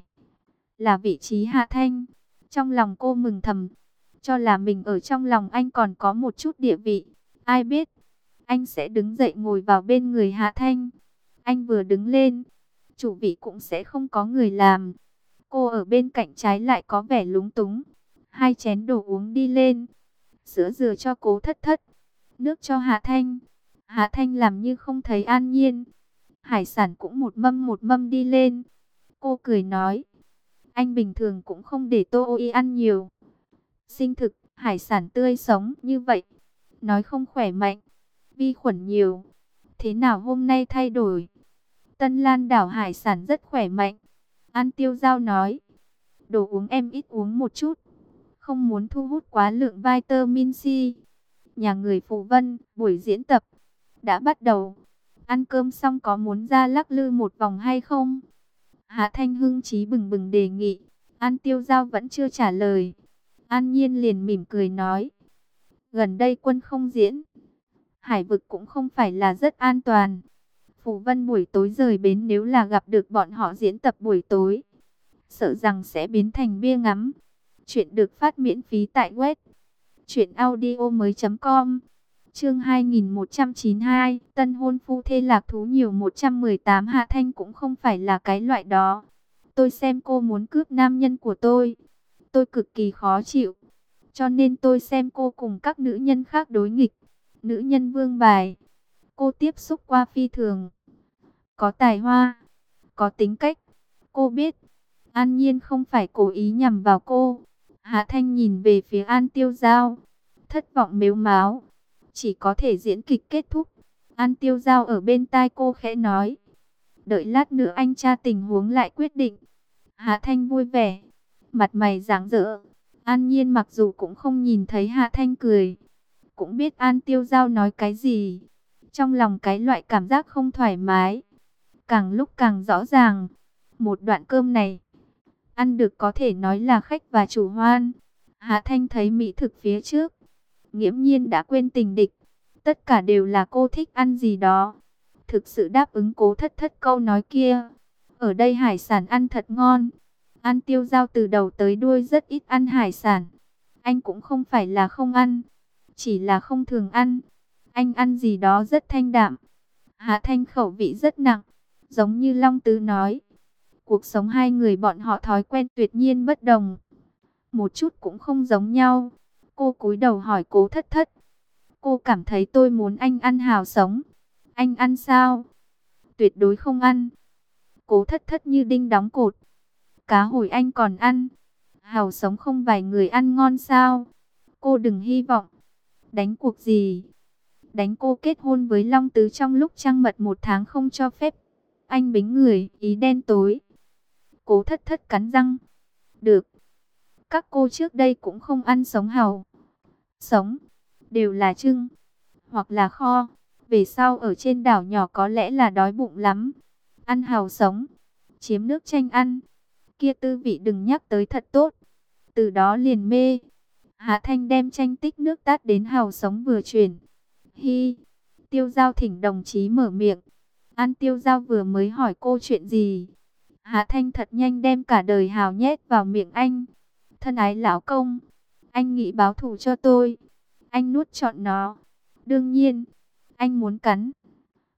là vị trí Hạ Thanh. Trong lòng cô mừng thầm, cho là mình ở trong lòng anh còn có một chút địa vị. Ai biết, anh sẽ đứng dậy ngồi vào bên người Hạ Thanh. Anh vừa đứng lên, chủ vị cũng sẽ không có người làm. Cô ở bên cạnh trái lại có vẻ lúng túng. 2 chén đồ uống đi lên. Sữa dừa cho Cố Thất Thất, nước cho Hạ Thanh. Hạ Thanh làm như không thấy An Nhiên. Hải sản cũng một mâm đi lên. Cô cười nói, anh bình thường cũng không để Tô Y ăn nhiều sinh thực, hải sản tươi sống như vậy. Nói không khỏe mạnh, vi khuẩn nhiều. Thế nào hôm nay thay đổi? Tân Lan đảo hải sản rất khỏe mạnh. An Tiêu Giao nói, đồ uống em ít uống một chút, không muốn thu hút quá lượng vitamin C. Nhà người Phù Vân, buổi diễn tập đã bắt đầu. Ăn cơm xong có muốn ra lắc lư một vòng hay không? Hạ Thanh hưng chí bừng bừng đề nghị. An Tiêu Giao vẫn chưa trả lời. An Nhiên liền mỉm cười nói, gần đây quân không diễn, hải vực cũng không phải là rất an toàn. Phù Vân buổi tối rời bến, nếu là gặp được bọn họ diễn tập buổi tối, sợ rằng sẽ biến thành bia ngắm. Chuyện được phát miễn phí tại web truyệnaudiomoi.com. Chương 2192, tân hôn phu thê lạc thú nhiều 118. Hạ Thanh cũng không phải là cái loại đó. Tôi xem cô muốn cướp nam nhân của tôi cực kỳ khó chịu. Cho nên tôi xem cô cùng các nữ nhân khác đối nghịch. Nữ nhân Vương Bài, cô tiếp xúc qua phi thường, có tài hoa, có tính cách. Cô biết, An Nhiên không phải cố ý nhằm vào cô. Hạ Thanh nhìn về phía An Tiêu Giao, thất vọng mếu máo, chỉ có thể diễn kịch kết thúc. An Tiêu Giao ở bên tai cô khẽ nói, đợi lát nữa anh tra tình huống lại quyết định. Hạ Thanh vui vẻ, mặt mày rạng rỡ. An Nhiên mặc dù cũng không nhìn thấy Hạ Thanh cười, cũng biết An Tiêu Giao nói cái gì. Trong lòng cái loại cảm giác không thoải mái càng lúc càng rõ ràng. Một đoạn cơm này ăn được có thể nói là khách và chủ hoan. Hạ Thanh thấy mỹ thực phía trước, nghiễm nhiên đã quên tình địch. Tất cả đều là cô thích ăn gì đó. Thực sự đáp ứng Cố Thất Thất câu nói kia. Ở đây hải sản ăn thật ngon. An Tiêu Giao từ đầu tới đuôi rất ít ăn hải sản. Anh cũng không phải là không ăn, chỉ là không thường ăn. Anh ăn gì đó rất thanh đạm. Hạ Thanh khẩu vị rất nặng. Giống như Long Tứ nói, cuộc sống hai người bọn họ thói quen tuyệt nhiên bất đồng, một chút cũng không giống nhau. Cô cúi đầu hỏi Cố Thất Thất, cô cảm thấy tôi muốn anh ăn hào sống, anh ăn sao? Tuyệt đối không ăn. Cố Thất Thất như đinh đóng cột, cá hồi anh còn ăn, hào sống không vài người ăn ngon sao? Cô đừng hy vọng. Đánh cuộc gì? Đánh cô kết hôn với Long Tứ trong lúc trăng mật 1 tháng không cho phép anh bính người, ý đen tối. Cố Thất Thất cắn răng. Được. Các cô trước đây cũng không ăn sống hàu sống, đều là trưng hoặc là kho. Về sau ở trên đảo nhỏ có lẽ là đói bụng lắm, ăn hàu sống, chiếm nước chanh ăn, kia tư vị đừng nhắc tới thật tốt. Từ đó liền mê. Hạ Thanh đem chanh tích nước tát đến hàu sống vừa chuyển. Hi, Tiêu Giao thỉnh đồng chí mở miệng. An Tiêu Giao vừa mới hỏi cô chuyện gì, Hạ Thanh thật nhanh đem cả đời hào nhét vào miệng anh. Thân ái lão công, anh nghĩ báo thù cho tôi, anh nuốt trọn nó. Đương nhiên, anh muốn cắn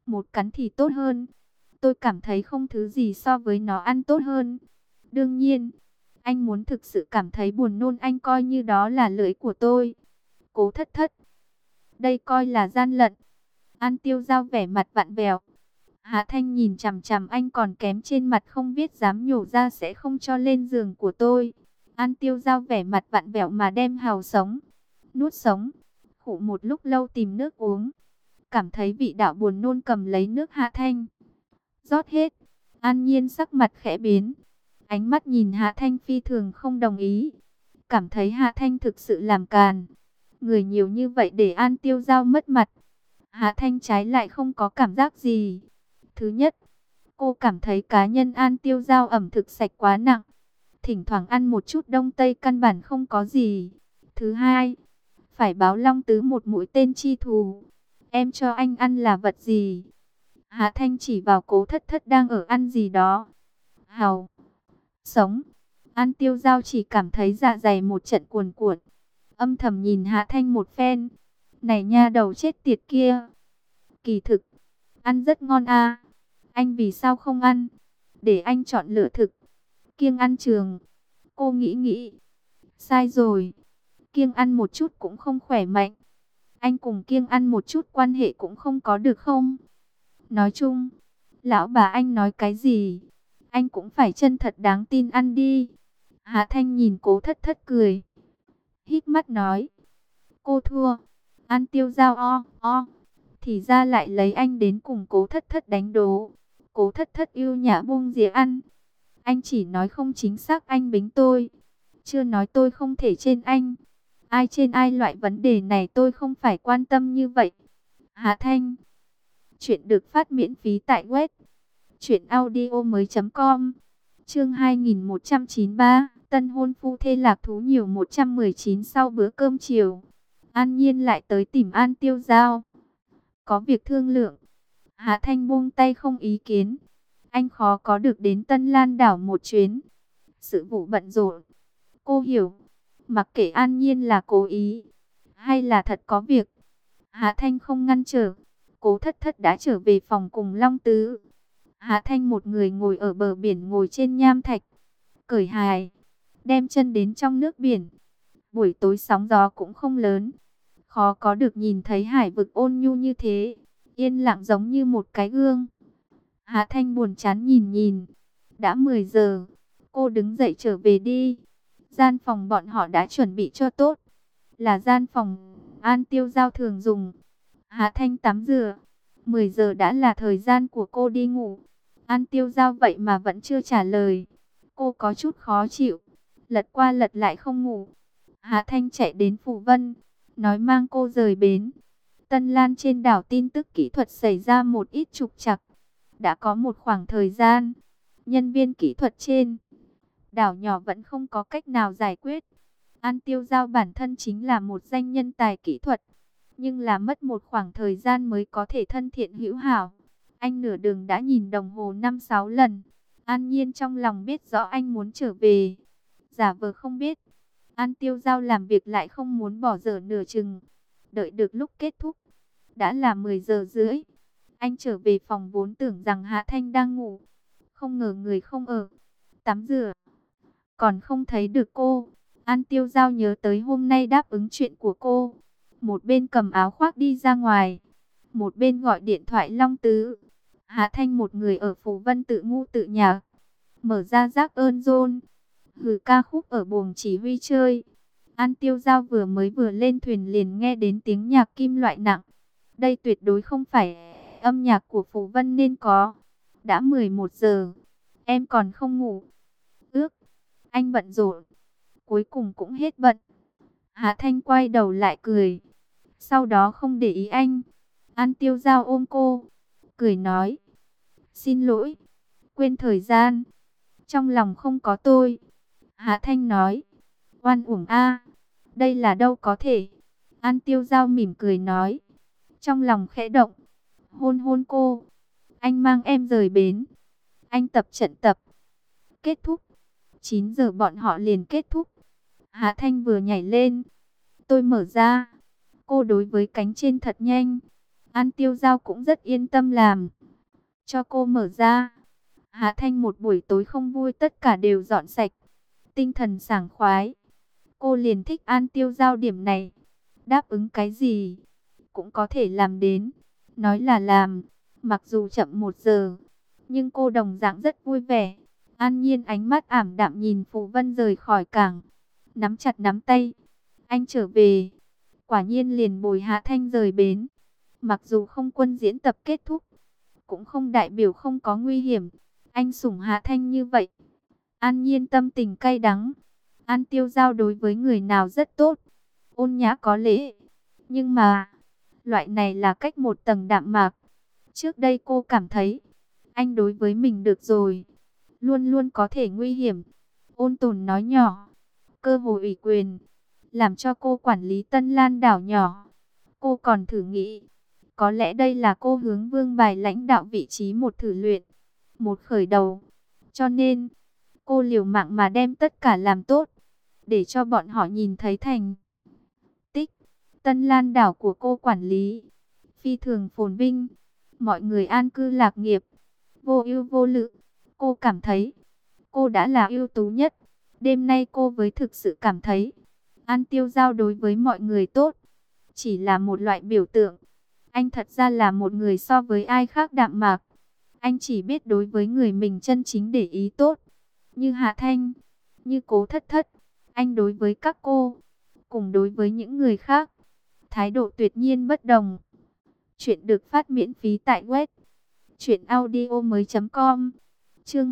một cắn thì tốt hơn. Tôi cảm thấy không thứ gì so với nó ăn tốt hơn. Đương nhiên, anh muốn thực sự cảm thấy buồn nôn anh coi như đó là lưỡi của tôi. Cố Thất Thất, đây coi là gian lận. An Tiêu Dao vẻ mặt vặn vẹo. Hạ Thanh nhìn chằm chằm anh còn kém trên mặt không biết dám nhổ ra sẽ không cho lên giường của tôi. An Tiêu Dao vẻ mặt vặn vẹo mà đem hàu sống, nuốt sống, khụ một lúc lâu tìm nước uống. Cảm thấy vị đạo buồn nôn cầm lấy nước Hạ Thanh, rót hết. An Nhiên sắc mặt khẽ biến, ánh mắt nhìn Hạ Thanh phi thường không đồng ý. Cảm thấy Hạ Thanh thực sự làm càn. Người nhiều như vậy để An Tiêu Dao mất mặt. Hạ Thanh trái lại không có cảm giác gì. Thứ nhất, cô cảm thấy cá nhân An Tiêu Dao ẩm thực sạch quá nặng. Thỉnh thoảng ăn một chút đông tây căn bản không có gì. Thứ hai, phải báo Long Tứ một mũi tên chi thù. Em cho anh ăn là vật gì? Hạ Thanh chỉ vào Cố Thất Thất đang ở ăn gì đó. Hàu, sống. An Tiêu Dao chỉ cảm thấy dạ dày một trận cuồn cuộn. Âm thầm nhìn Hạ Thanh một phen. Này nha đầu chết tiệt kia. Kỳ thực, ăn rất ngon à. Anh vì sao không ăn? Để anh chọn lựa thực. Kiêng ăn trường. Cô nghĩ nghĩ. Sai rồi. Kiêng ăn một chút cũng không khỏe mạnh. Anh cùng kiêng ăn một chút quan hệ cũng không có được không? Nói chung, lão bà anh nói cái gì? Anh cũng phải chân thật đáng tin ăn đi. Hạ Thanh nhìn Cố Thất Thất cười. Híp mắt nói. Cô thua. An Tiêu Dao thì ra lại lấy anh đến cùng Cố Thất Thất đánh đố. Cố Thất Thất yêu nhã buông dĩa ăn. Anh chỉ nói không chính xác anh bính tôi. Chưa nói tôi không thể trên anh. Ai trên ai loại vấn đề này tôi không phải quan tâm như vậy. Hạ Thanh. Chuyện được phát miễn phí tại web truyệnaudiomoi.com. Chương 2193, tân hôn phu thê lạc thú nhiều 119. Sau bữa cơm chiều, An Nhiên lại tới tìm An Tiêu Dao. Có việc thương lượng. Hạ Thanh buông tay không ý kiến. Anh khó có được đến Tân Lan đảo một chuyến. Sự vụ bận rộn. Cô hiểu. Mặc kệ An Nhiên là cố ý hay là thật có việc, Hạ Thanh không ngăn trở. Cố Thất Thất đã trở về phòng cùng Long Tứ. Hạ Thanh một người ngồi ở bờ biển, ngồi trên nham thạch, cởi hài, đem chân đến trong nước biển. Buổi tối sóng gió cũng không lớn, khó có được nhìn thấy hải vực ôn nhu như thế, yên lặng giống như một cái gương. Hạ Thanh buồn chán nhìn nhìn, đã 10 giờ, cô đứng dậy trở về đi. Gian phòng bọn họ đã chuẩn bị cho tốt, là gian phòng An Tiêu Dao thường dùng. Hạ Thanh tắm rửa, 10 giờ đã là thời gian của cô đi ngủ. An Tiêu Dao vậy mà vẫn chưa trả lời. Cô có chút khó chịu, lật qua lật lại không ngủ. Hạ Thanh chạy đến Phù Vân, nói mang cô rời bến. Tân Lan trên đảo tin tức kỹ thuật xảy ra một ít trục trặc. Đã có một khoảng thời gian, nhân viên kỹ thuật trên đảo nhỏ vẫn không có cách nào giải quyết. An Tiêu Dao bản thân chính là một danh nhân tài kỹ thuật, nhưng là mất một khoảng thời gian mới có thể thân thiện hữu hảo. Anh nửa đường đã nhìn đồng hồ 5-6 lần. An Nhiên trong lòng biết rõ anh muốn trở về, giả vờ không biết. An Tiêu Dao làm việc lại không muốn bỏ dở nửa chừng. Đợi được lúc kết thúc, đã là 10 giờ rưỡi. Anh trở về phòng vốn tưởng rằng Hạ Thanh đang ngủ, không ngờ người không ở, tắm rửa, còn không thấy được cô. An Tiêu Dao nhớ tới hôm nay đáp ứng chuyện của cô, một bên cầm áo khoác đi ra ngoài, một bên gọi điện thoại Long Tứ. Hạ Thanh một người ở Phù Vân tự ngu tự nhạc, mở ra rác ơn rôn, hừ ca khúc ở buồng chỉ huy chơi. An Tiêu Dao vừa lên thuyền liền nghe đến tiếng nhạc kim loại nặng. Đây tuyệt đối không phải âm nhạc của Phù Vân nên có. Đã 11 giờ, em còn không ngủ. Ước, anh bận rộn. Cuối cùng cũng hết bận. Hạ Thanh quay đầu lại cười, sau đó không để ý anh. An Tiêu Dao ôm cô, cười nói, xin lỗi, quên thời gian, trong lòng không có tôi. Hạ Thanh nói, oan uổng a, đây là đâu có thể. An Tiêu Dao mỉm cười nói, trong lòng khẽ động, hôn hôn cô. Anh mang em rời bến, anh tập trận tập. Kết thúc, 9 giờ bọn họ liền kết thúc. Hạ Thanh vừa nhảy lên, tôi mở ra. Cô đối với cánh trên thật nhanh, An Tiêu Giao cũng rất yên tâm làm cho cô mở ra. Hạ Thanh một buổi tối không vui tất cả đều dọn sạch, tinh thần sảng khoái. Cô liền thích An Tiêu Giao điểm này, đáp ứng cái gì cũng có thể làm đến, nói là làm, mặc dù chậm 1 giờ, nhưng cô đồng dạng rất vui vẻ. An Nhiên ánh mắt ảm đạm nhìn Phù Vân rời khỏi cảng, nắm chặt nắm tay. Anh trở về, quả nhiên liền bồi Hạ Thanh rời bến. Mặc dù không quân diễn tập kết thúc, cũng không đại biểu không có nguy hiểm. Anh sủng Hạ Thanh như vậy, An Nhiên tâm tình cay đắng. An Tiêu Giao đối với người nào rất tốt, ôn nhã có lễ, nhưng mà loại này là cách một tầng đạm mạc. Trước đây cô cảm thấy anh đối với mình được rồi, luôn luôn có thể nguy hiểm. Ôn Tồn nói nhỏ, cơ hội ủy quyền, làm cho cô quản lý Tân Lan đảo nhỏ. Cô còn thử nghĩ, có lẽ đây là cô hướng Vương Bài lãnh đạo vị trí một thử luyện, một khởi đầu. Cho nên, cô liều mạng mà đem tất cả làm tốt, để cho bọn họ nhìn thấy thành tích. Tân Lan đảo của cô quản lý phi thường phồn vinh, mọi người an cư lạc nghiệp, vô ưu vô lự. Cô cảm thấy cô đã là ưu tú nhất. Đêm nay cô mới thực sự cảm thấy An Tiêu Giao đối với mọi người tốt chỉ là một loại biểu tượng. Anh thật ra là một người so với ai khác đạm mạc. Anh chỉ biết đối với người mình chân chính để ý tốt, như Hạ Thanh, như Cố Thất Thất. Anh đối với các cô, cùng đối với những người khác, thái độ tuyệt nhiên bất đồng. Chuyện được phát miễn phí tại web truyệnaudiomoi.com. Chương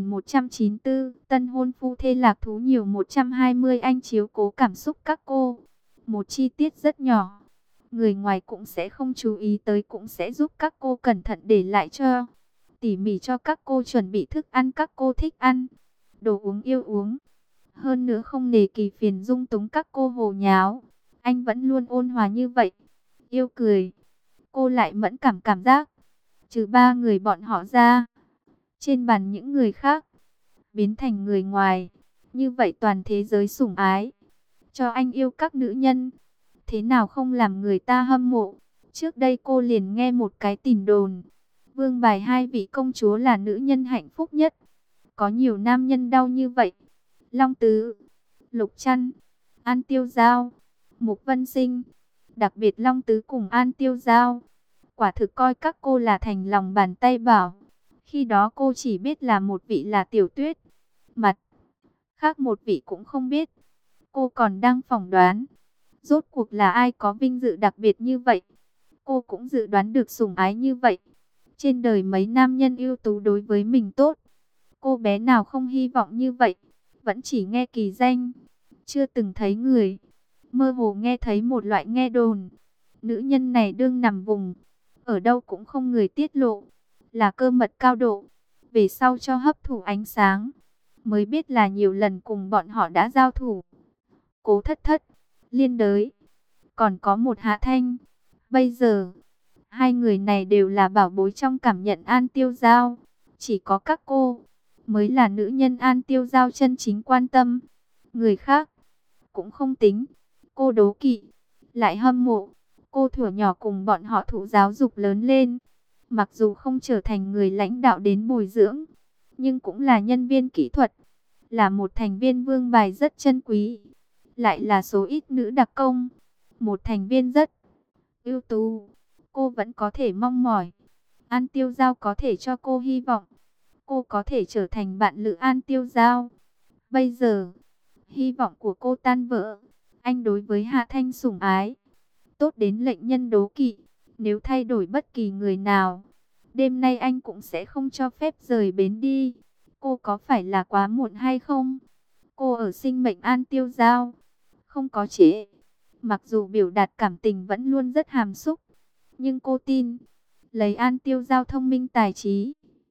2194, tân hôn phu thê lạc thú nhiều 120. Anh chiếu cố cảm xúc các cô. Một chi tiết rất nhỏ, người ngoài cũng sẽ không chú ý tới, cũng sẽ giúp các cô cẩn thận để lại cho. Tỉ mỉ cho các cô chuẩn bị thức ăn các cô thích ăn, đồ uống yêu uống. Hơn nữa không nề kỳ phiền dung túng các cô hồ nháo. Anh vẫn luôn ôn hòa như vậy, yêu cười. Cô lại mẫn cảm cảm giác, trừ 3 người bọn họ ra, trên bàn những người khác biến thành người ngoài. Như vậy toàn thế giới sủng ái cho anh yêu các nữ nhân, thế nào không làm người ta hâm mộ. Trước đây cô liền nghe một cái tin đồn, Vương Bài 2 vị công chúa là nữ nhân hạnh phúc nhất, có nhiều nam nhân đau như vậy. Long Tứ, Lục Trăn, An Tiêu Giao, Mục Vân Sinh, đặc biệt Long Tứ cùng An Tiêu Giao, quả thực coi các cô là thành lòng bàn tay bảo. Khi đó cô chỉ biết là một vị là Tiểu Tuyết, mặt khác một vị cũng không biết. Cô còn đang phỏng đoán, rốt cuộc là ai có vinh dự đặc biệt như vậy. Cô cũng dự đoán được sủng ái như vậy. Trên đời mấy nam nhân ưu tú đối với mình tốt, cô bé nào không hy vọng như vậy. Vẫn chỉ nghe kỳ danh, chưa từng thấy người. Mơ hồ nghe thấy một loại nghe đồn, nữ nhân này đương nằm vùng, ở đâu cũng không người tiết lộ, là cơ mật cao độ. Về sau cho hấp thụ ánh sáng, mới biết là nhiều lần cùng bọn họ đã giao thủ. Cố Thất Thất, Liên Đới, còn có một Hạ Thanh. Bây giờ, 2 người này đều là bảo bối trong cảm nhận An Tiêu Giao. Chỉ có các cô mới là nữ nhân An Tiêu Giao chân chính quan tâm. Người khác cũng không tính. Cô đố kỵ, lại hâm mộ. Cô thuở nhỏ cùng bọn họ thụ giáo dục lớn lên, mặc dù không trở thành người lãnh đạo đến bồi dưỡng, nhưng cũng là nhân viên kỹ thuật, là một thành viên Vương Bài rất chân quý, lại là số ít nữ đặc công, một thành viên rất ưu tú. Cô vẫn có thể mong mỏi An Tiêu Giao có thể cho cô hy vọng, cô có thể trở thành bạn lữ An Tiêu Giao. Bây giờ, hy vọng của cô tan vỡ. Anh đối với Hạ Thanh sủng ái, tốt đến lệnh nhân đố kỵ. Nếu thay đổi bất kỳ người nào, đêm nay anh cũng sẽ không cho phép rời bến đi. Cô có phải là quá muộn hay không? Cô ở sinh mệnh An Tiêu Giao, không có trễ. Mặc dù biểu đạt cảm tình vẫn luôn rất hàm xúc, nhưng cô tin, lấy An Tiêu Giao thông minh tài trí,